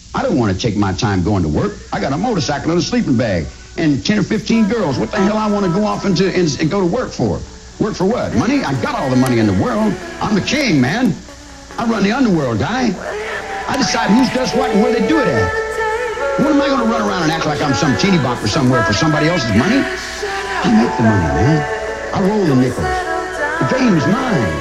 I don't want to take my time going to work. I got a motorcycle and a sleeping bag and 10 or 15 girls. What the hell I want to go off and go to work for? Work for what? Money? I got all the money in the world. I'm the king, man. I run the underworld, guy. I decide who does what and where they do it at. What am I going to run around and act like I'm some teeny bopper somewhere for somebody else's money? I make the money, man. I roll the nickels. The game's mine.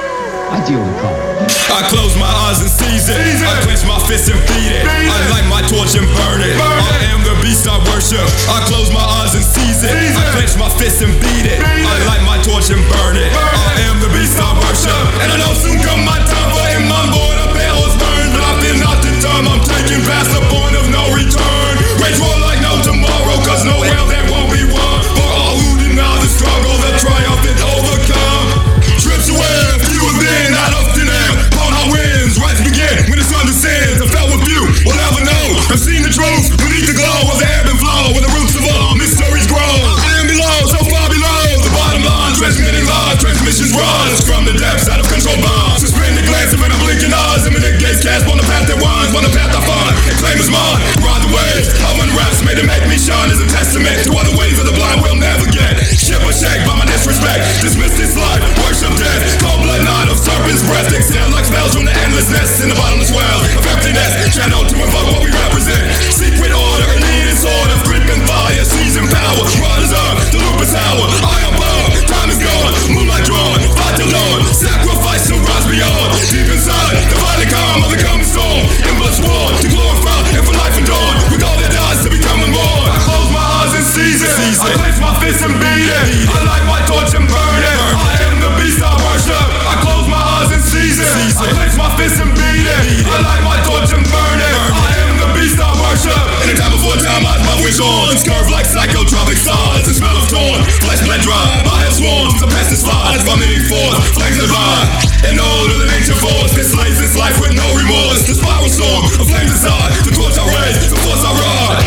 I deal the cards. I close my eyes and seize it. I clench my fists and beat it. I light my torch and burn it. I am the beast I worship. I close my eyes and seize it. I clench my fists and beat it. I light my torch and burn it. I am the beast I worship. And I know soon come my time for him on board. A bell's burned, but I feel not the time. I'm taking past the point of no return. Wage war like no tomorrow, cause no hell there won't be one. For all who deny the struggle, the triumph and overcome. Trips away, few have been out of thin air. Upon our winds, rights begin when the sun descends. I fell with few, will never know. I've seen the truth beneath the glow of the ebb and flow, where the roots of all mysteries grow. I am below, so far below the bottom line, transmitting live transmissions rise from the depths out of control bonds. Suspended glance of an blinking eyes, imminent gaze cast on the path that winds, on the path I find and claim is mine. Ride the waves of unrest, made to make me shine as a testament to other ways of the blind will never get. Ship or shake by my disrespect, dismiss this life, worship death. Cold blood night of serpent's breath, exhale like spells from the endless nest in the bottomless well of emptiness. Channel to invoke what we represent. Secret order, a needed sword of creeping fire, seizing power. Riders up, the loop is hour. I am bound, time is gone, moonlight drawn, fight the Lord, sacrifice to rise beyond. Deep inside, the violent calm of the coming storm. Endless war to glorify and for life and dawn. With all that dies to become unborn. I close my eyes and seize it. I clench my fists and beat it. I light my torch and burn it. I am the beast I worship. I close my eyes and seize it. I clench my fists and beat it. I light my torch and burn it. I am the beast I worship. In a time before time, I my wish on. Curve like psychotropic sides. The smell of torn, flesh bled dry. My head swarms, the pest is slides. Vomiting forth, flames divine. And older than ancient force, this slaves this life with no remorse. The spiral storm, a flame inside. The torch I raise, the force I ride.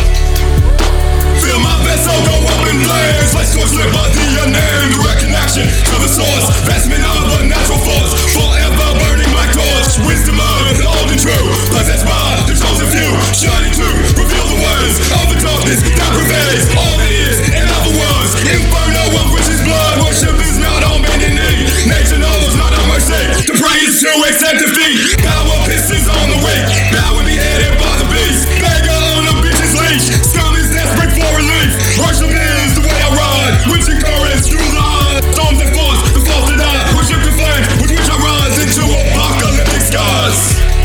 Feel my vessel go up in flames. Like torch lit by the unnamed. Direct connection to the source. Vestment of a natural force. Forever burning like torch. Wisdom of the old and true. Possessed by the chosen few. Shining to reveal the words of the darkness that pervades all that is and ever was. Inferno of which is blood. Worship is not on bending knee. Nature knows not on mercy. To pray is to accept defeat. Power pistons on the weak. Bow and be headed by the beast. Beggar on the bitch's leash. Scum is desperate for relief. Worship is the way I ride. Which encourage through the eyes. Storms that force the false to die. Worship the flame with which I rise into apocalyptic skies.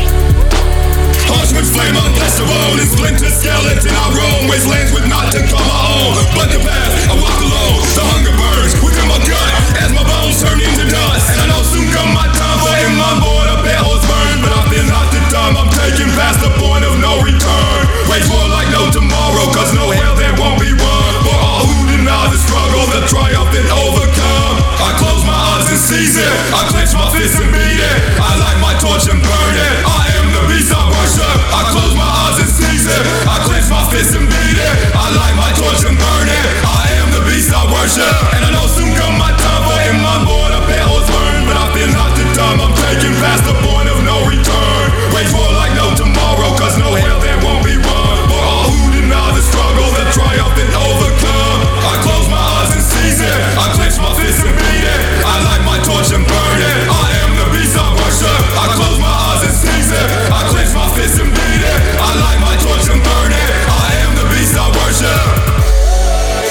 Harshman's flame, I'm blessed of own. In splinter skeleton, I roam wastelands with not to call my own. But the path, I walk alone. The hunger burns within my gut as my bones turn into dust. And I know soon come my time for him on board. A bell's burned, but I feel not the time. I'm taking past the point of no return. Wage war like no tomorrow, cause no hell there won't be one. For all who deny the struggle, the triumph and overcome. I close my eyes and seize it. I clench my fists and beat it. I light my torch and burn it. I am the beast I worship. I close my eyes and seize it. I clench my fists and beat it. I light my torch and burn it. I am the beast I worship. And I know soon come my time for him on board. A bell's burned, but I feel not the time. I'm taking past the point of no return. Wage war like no tomorrow, cause no hell there won't be one. For all who deny the struggle, the triumph and overcome. I close my eyes and seize it. I clench my fists and beat it. I light my torch and burn it. I am the beast I worship. I close my eyes and seize it. I clench my fists and beat it. I light my torch and burn it. I am the beast I worship.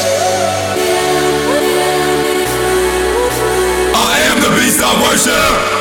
I am the beast I worship.